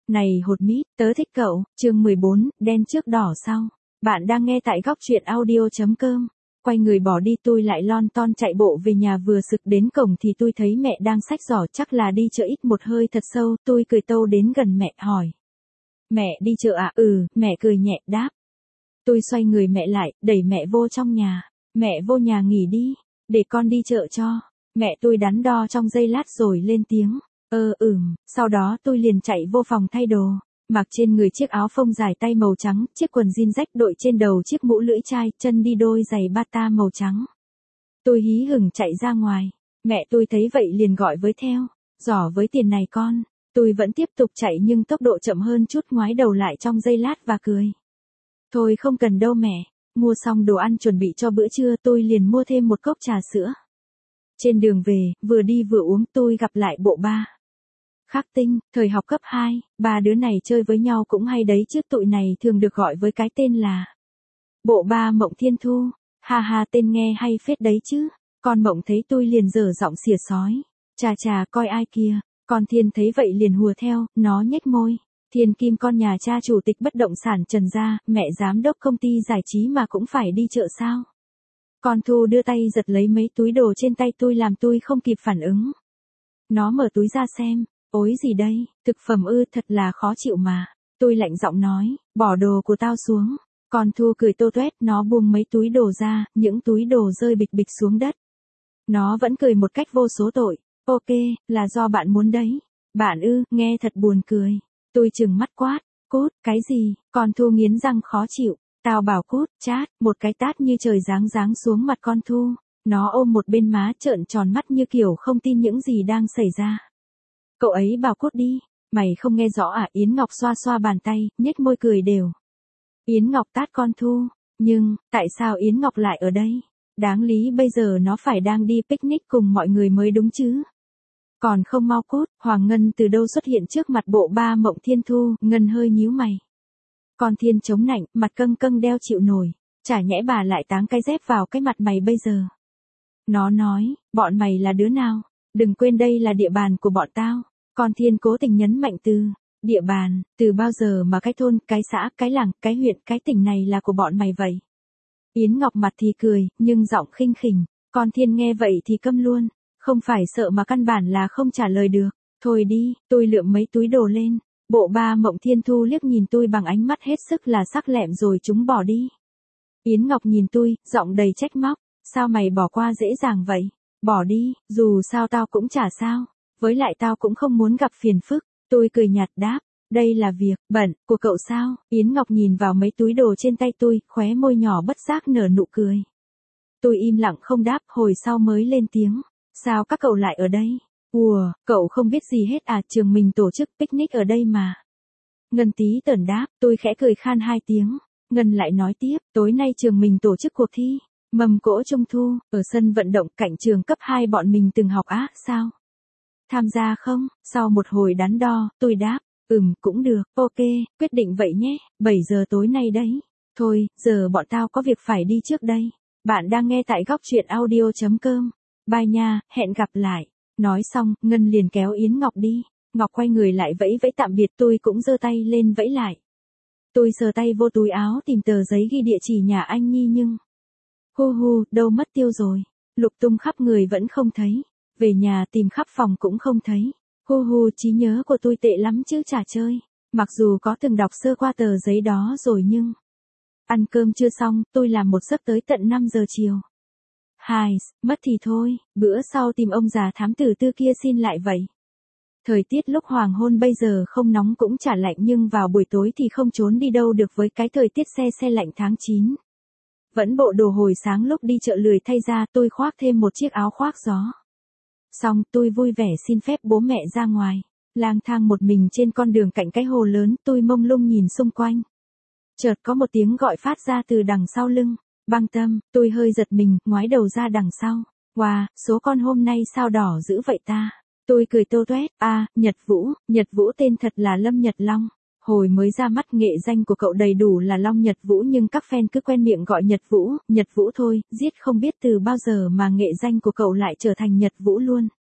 Này hột mít, tớ thích cậu, chương 14, đen trước đỏ sau. Bạn đang nghe tại góc truyện audio.com. Quay người bỏ đi, tôi lại lon ton chạy bộ về nhà, vừa sực đến cổng thì tôi thấy mẹ đang xách giỏ, chắc là đi chợ. Ít một hơi thật sâu, tôi cười tâu đến gần mẹ hỏi. Mẹ đi chợ à? Ừ, mẹ cười nhẹ đáp. Tôi xoay người mẹ lại, đẩy mẹ vô trong nhà. Mẹ vô nhà nghỉ đi, để con đi chợ cho. Mẹ tôi đắn đo trong giây lát rồi lên tiếng. Sau đó tôi liền chạy vô phòng thay đồ, mặc trên người chiếc áo phông dài tay màu trắng, chiếc quần jean rách, đội trên đầu chiếc mũ lưỡi chai, chân đi đôi giày bata màu trắng. Tôi hí hửng chạy ra ngoài, mẹ tôi thấy vậy liền gọi với theo, giỏ với tiền này con. Tôi vẫn tiếp tục chạy nhưng tốc độ chậm hơn chút, ngoái đầu lại trong giây lát và cười. Thôi không cần đâu mẹ. Mua xong đồ ăn chuẩn bị cho bữa trưa, tôi liền mua thêm một cốc trà sữa. Trên đường về, vừa đi vừa uống, tôi gặp lại bộ ba Khắc Tinh, thời học cấp 2, ba đứa này chơi với nhau cũng hay đấy chứ, tụi này thường được gọi với cái tên là bộ ba Mộng Thiên Thu. Ha ha, tên nghe hay phết đấy chứ. Con Mộng thấy tôi liền dở giọng xỉa sói. Chà chà, coi ai kìa. Con Thiên thấy vậy liền hùa theo, nó nhếch môi. Thiên Kim, con nhà cha chủ tịch bất động sản Trần gia, mẹ giám đốc công ty giải trí mà cũng phải đi chợ sao? Con Thu đưa tay giật lấy mấy túi đồ trên tay tôi, làm tôi không kịp phản ứng. Nó mở túi ra xem. Ôi gì đây, thực phẩm ư? Thật là khó chịu mà. Tôi lạnh giọng nói, bỏ đồ của tao xuống. Con Thu cười tô toét, nó buông mấy túi đồ ra, những túi đồ rơi bịch bịch xuống đất. Nó vẫn cười một cách vô số tội. Ok, là do bạn muốn đấy. Bạn ư? Nghe thật buồn cười. Tôi trừng mắt quát, cút, cái gì? Con Thu nghiến răng khó chịu. Tao bảo cút, chát, một cái tát như trời giáng giáng xuống mặt con Thu. Nó ôm một bên má, trợn tròn mắt như kiểu không tin những gì đang xảy ra. Cậu ấy bảo cút đi. Mày không nghe rõ à? Yến Ngọc xoa xoa bàn tay, nhếch môi cười đều. Yến Ngọc tát con Thu. Nhưng, tại sao Yến Ngọc lại ở đây? Đáng lý bây giờ nó phải đang đi picnic cùng mọi người mới đúng chứ. Còn không mau cút. Hoàng Ngân từ đâu xuất hiện trước mặt bộ ba Mộng Thiên Thu. Ngân hơi nhíu mày. Con Thiên chống nạnh, mặt căng căng đeo chịu nổi. Chả nhẽ bà lại táng cái dép vào cái mặt mày bây giờ. Nó nói, bọn mày là đứa nào? Đừng quên đây là địa bàn của bọn tao. Con Thiên cố tình nhấn mạnh từ địa bàn. Từ bao giờ mà cái thôn, cái xã, cái làng, cái huyện, cái tỉnh này là của bọn mày vậy? Yến Ngọc mặt thì cười, nhưng giọng khinh khỉnh. Con Thiên nghe vậy thì câm luôn. Không phải sợ mà căn bản là không trả lời được. Thôi đi, tôi lượm mấy túi đồ lên. Bộ ba Mộng Thiên Thu liếc nhìn tôi bằng ánh mắt hết sức là sắc lẹm rồi chúng bỏ đi. Yến Ngọc nhìn tôi, giọng đầy trách móc. Sao mày bỏ qua dễ dàng vậy? Bỏ đi, dù sao tao cũng chả sao. Với lại tao cũng không muốn gặp phiền phức. Tôi cười nhạt đáp. Đây là việc bận của cậu sao? Yến Ngọc nhìn vào mấy túi đồ trên tay tôi, khóe môi nhỏ bất giác nở nụ cười. Tôi im lặng không đáp, hồi sau mới lên tiếng. Sao các cậu lại ở đây? Ủa, cậu không biết gì hết à? Trường mình tổ chức picnic ở đây mà. Ngân tí tởn đáp, tôi khẽ cười khan 2 tiếng. Ngân lại nói tiếp, tối nay trường mình tổ chức cuộc thi mâm cỗ trung thu, ở sân vận động cạnh trường cấp 2 bọn mình từng học á, sao? Tham gia không? Sau một hồi đắn đo, tôi đáp, cũng được, ok, quyết định vậy nhé, 7 giờ tối nay đấy. Thôi, giờ bọn tao có việc phải đi trước đây. Bạn đang nghe tại góc truyện audio.com. Bye nha, hẹn gặp lại. Nói xong, Ngân liền kéo Yến Ngọc đi. Ngọc quay người lại vẫy vẫy tạm biệt, tôi cũng giơ tay lên vẫy lại. Tôi sờ tay vô túi áo tìm tờ giấy ghi địa chỉ nhà anh Nhi nhưng đâu mất tiêu rồi. Lục tung khắp người vẫn không thấy. Về nhà tìm khắp phòng cũng không thấy. Trí nhớ của tôi tệ lắm chứ chả chơi. Mặc dù có từng đọc sơ qua tờ giấy đó rồi nhưng ăn cơm chưa xong, tôi làm một giấc tới tận 5 giờ chiều. Mất thì thôi, bữa sau tìm ông già thám tử Tư kia xin lại vậy. Thời tiết lúc hoàng hôn bây giờ không nóng cũng chả lạnh, nhưng vào buổi tối thì không trốn đi đâu được với cái thời tiết se lạnh tháng 9. Vẫn bộ đồ hồi sáng lúc đi chợ lười thay ra, tôi khoác thêm một chiếc áo khoác gió. Xong, tôi vui vẻ xin phép bố mẹ ra ngoài. Lang thang một mình trên con đường cạnh cái hồ lớn, tôi mông lung nhìn xung quanh. Chợt có một tiếng gọi phát ra từ đằng sau lưng. Băng Tâm, tôi hơi giật mình, ngoái đầu ra đằng sau. Wow, số con hôm nay sao đỏ dữ vậy ta? Tôi cười tô toét, Nhật Vũ tên thật là Lâm Nhật Long. Hồi mới ra mắt nghệ danh của cậu đầy đủ là Long Nhật Vũ, nhưng các fan cứ quen miệng gọi Nhật Vũ thôi, giết không biết từ bao giờ mà nghệ danh của cậu lại trở thành Nhật Vũ luôn.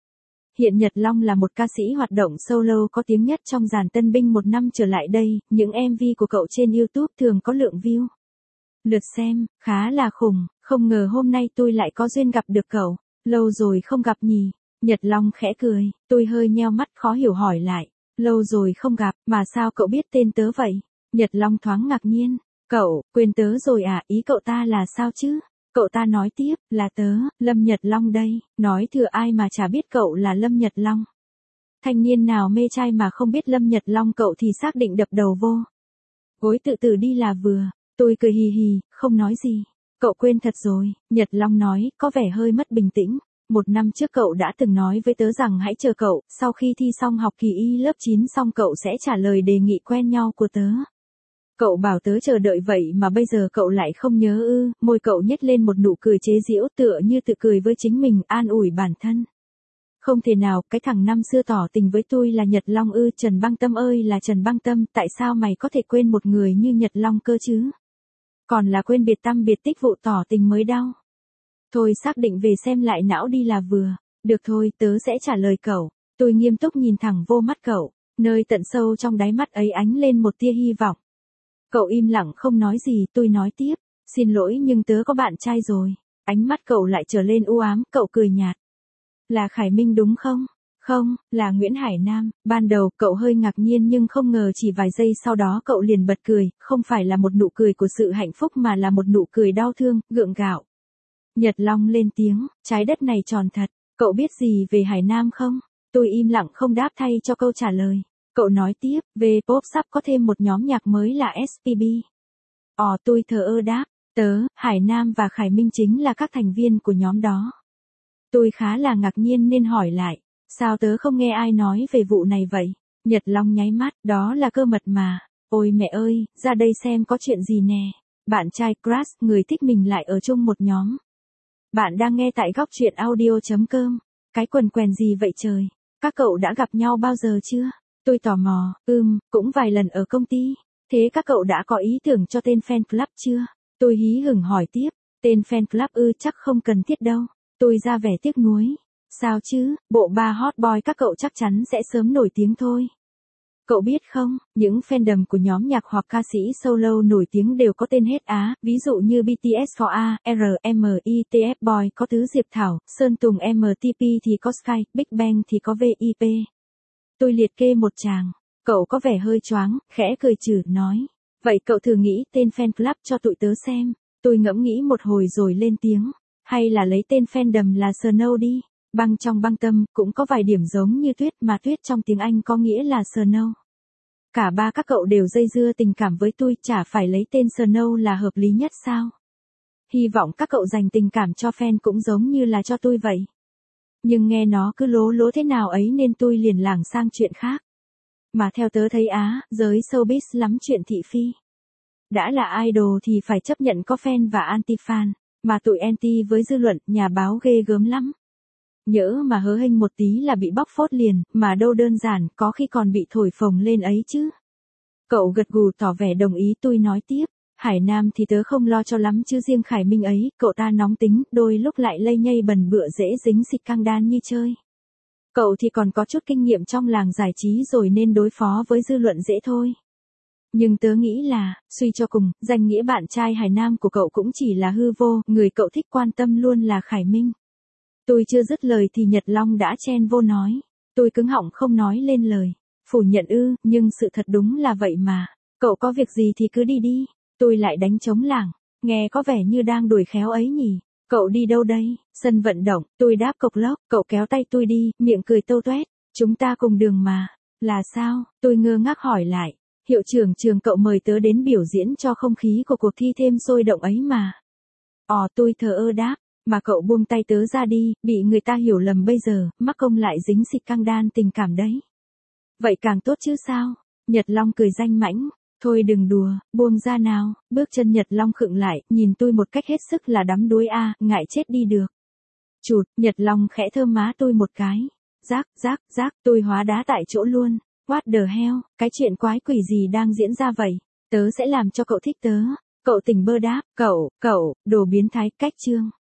Hiện Nhật Long là một ca sĩ hoạt động solo có tiếng nhất trong dàn tân binh một năm trở lại đây, những MV của cậu trên YouTube thường có lượng view. Lượt xem, khá là khủng, không ngờ hôm nay tôi lại có duyên gặp được cậu, lâu rồi không gặp nhỉ. Nhật Long khẽ cười, tôi hơi nheo mắt khó hiểu hỏi lại, lâu rồi không gặp, mà sao cậu biết tên tớ vậy? Nhật Long thoáng ngạc nhiên, cậu, quên tớ rồi à, ý cậu ta là sao chứ? Cậu ta nói tiếp, là tớ, Lâm Nhật Long đây, nói thừa ai mà chả biết cậu là Lâm Nhật Long. Thanh niên nào mê trai mà không biết Lâm Nhật Long cậu thì xác định đập đầu vô. Gối tự tử đi là vừa, tôi cười hì hì, không nói gì. Cậu quên thật rồi, Nhật Long nói, có vẻ hơi mất bình tĩnh. Một năm trước cậu đã từng nói với tớ rằng hãy chờ cậu, sau khi thi xong học kỳ y lớp 9 xong cậu sẽ trả lời đề nghị quen nhau của tớ. Cậu bảo tớ chờ đợi vậy mà bây giờ cậu lại không nhớ ư, môi cậu nhếch lên một nụ cười chế giễu tựa như tự cười với chính mình, an ủi bản thân. Không thể nào, cái thằng năm xưa tỏ tình với tôi là Nhật Long ư, Trần Băng Tâm ơi là Trần Băng Tâm, tại sao mày có thể quên một người như Nhật Long cơ chứ? Còn là quên biệt tăm biệt tích vụ tỏ tình mới đau. Thôi xác định về xem lại não đi là vừa, được thôi tớ sẽ trả lời cậu, tôi nghiêm túc nhìn thẳng vô mắt cậu, nơi tận sâu trong đáy mắt ấy ánh lên một tia hy vọng. Cậu im lặng không nói gì, tôi nói tiếp, xin lỗi nhưng tớ có bạn trai rồi, ánh mắt cậu lại trở lên u ám, cậu cười nhạt. Là Khải Minh đúng không? Không, là Nguyễn Hải Nam. Ban đầu cậu hơi ngạc nhiên nhưng không ngờ chỉ vài giây sau đó cậu liền bật cười, không phải là một nụ cười của sự hạnh phúc mà là một nụ cười đau thương, gượng gạo. Nhật Long lên tiếng, trái đất này tròn thật, cậu biết gì về Hải Nam không? Tôi im lặng không đáp thay cho câu trả lời. Cậu nói tiếp, V-pop sắp có thêm một nhóm nhạc mới là SPB. Tôi thờ ơ đáp, tớ, Hải Nam và Khải Minh chính là các thành viên của nhóm đó. Tôi khá là ngạc nhiên nên hỏi lại, sao tớ không nghe ai nói về vụ này vậy? Nhật Long nháy mắt, đó là cơ mật mà. Ôi mẹ ơi, ra đây xem có chuyện gì nè. Bạn trai crush, người thích mình lại ở chung một nhóm. Bạn đang nghe tại góc truyện audio.com. Cái quần quèn gì vậy trời? Các cậu đã gặp nhau bao giờ chưa? Tôi tò mò, cũng vài lần ở công ty. Thế các cậu đã có ý tưởng cho tên fan club chưa? Tôi hí hửng hỏi tiếp, tên fan club chắc không cần thiết đâu. Tôi ra vẻ tiếc nuối. Sao chứ, bộ ba hot boy các cậu chắc chắn sẽ sớm nổi tiếng thôi. Cậu biết không, những fandom của nhóm nhạc hoặc ca sĩ solo nổi tiếng đều có tên hết Á, ví dụ như BTS có A, R, M, I, T, F Boy có Tứ Diệp Thảo, Sơn Tùng MTP thì có Sky, Big Bang thì có VIP. Tôi liệt kê một tràng, cậu có vẻ hơi choáng, khẽ cười trừ, nói. Vậy cậu thử nghĩ tên fan club cho tụi tớ xem. Tôi ngẫm nghĩ một hồi rồi lên tiếng. Hay là lấy tên fandom là Snow đi. Băng trong băng tâm cũng có vài điểm giống như tuyết mà tuyết trong tiếng Anh có nghĩa là Snow. Cả ba các cậu đều dây dưa tình cảm với tôi, chả phải lấy tên Snow là hợp lý nhất sao? Hy vọng các cậu dành tình cảm cho fan cũng giống như là cho tôi vậy. Nhưng nghe nó cứ lố lố thế nào ấy nên tôi liền lảng sang chuyện khác. Mà theo tớ thấy giới showbiz lắm chuyện thị phi. Đã là idol thì phải chấp nhận có fan và anti-fan. Mà tụi anti với dư luận, nhà báo ghê gớm lắm. Nhỡ mà hớ hênh một tí là bị bóc phốt liền, mà đâu đơn giản, có khi còn bị thổi phồng lên ấy chứ. Cậu gật gù tỏ vẻ đồng ý, tôi nói tiếp. Hải Nam thì tớ không lo cho lắm chứ riêng Khải Minh ấy, cậu ta nóng tính, đôi lúc lại lây nhây bần bựa dễ dính xịt căng đan như chơi. Cậu thì còn có chút kinh nghiệm trong làng giải trí rồi nên đối phó với dư luận dễ thôi. Nhưng tớ nghĩ là, suy cho cùng, danh nghĩa bạn trai Hải Nam của cậu cũng chỉ là hư vô, người cậu thích quan tâm luôn là Khải Minh. Tôi chưa dứt lời thì Nhật Long đã chen vô nói. Tôi cứng họng không nói lên lời. Phủ nhận nhưng sự thật đúng là vậy mà. Cậu có việc gì thì cứ đi đi. Tôi lại đánh trống lảng. Nghe có vẻ như đang đuổi khéo ấy nhỉ. Cậu đi đâu đây? Sân vận động. Tôi đáp cộc lốc. Cậu kéo tay tôi đi, miệng cười tâu toét. Chúng ta cùng đường mà. Là sao? Tôi ngơ ngác hỏi lại. Hiệu trưởng trường cậu mời tớ đến biểu diễn cho không khí của cuộc thi thêm sôi động ấy mà. Tôi thờ ơ đáp. Mà cậu buông tay tớ ra đi, bị người ta hiểu lầm bây giờ, mắc công lại dính xịt căng đan tình cảm đấy. Vậy càng tốt chứ sao? Nhật Long cười danh mãnh. Thôi đừng đùa, buông ra nào. Bước chân Nhật Long khựng lại, nhìn tôi một cách hết sức là đắm đuối ngại chết đi được. Chụt, Nhật Long khẽ thơm má tôi một cái. Rác, tôi hóa đá tại chỗ luôn. What the hell, cái chuyện quái quỷ gì đang diễn ra vậy? Tớ sẽ làm cho cậu thích tớ. Cậu tỉnh bơ đáp, cậu, đồ biến thái, cách chương.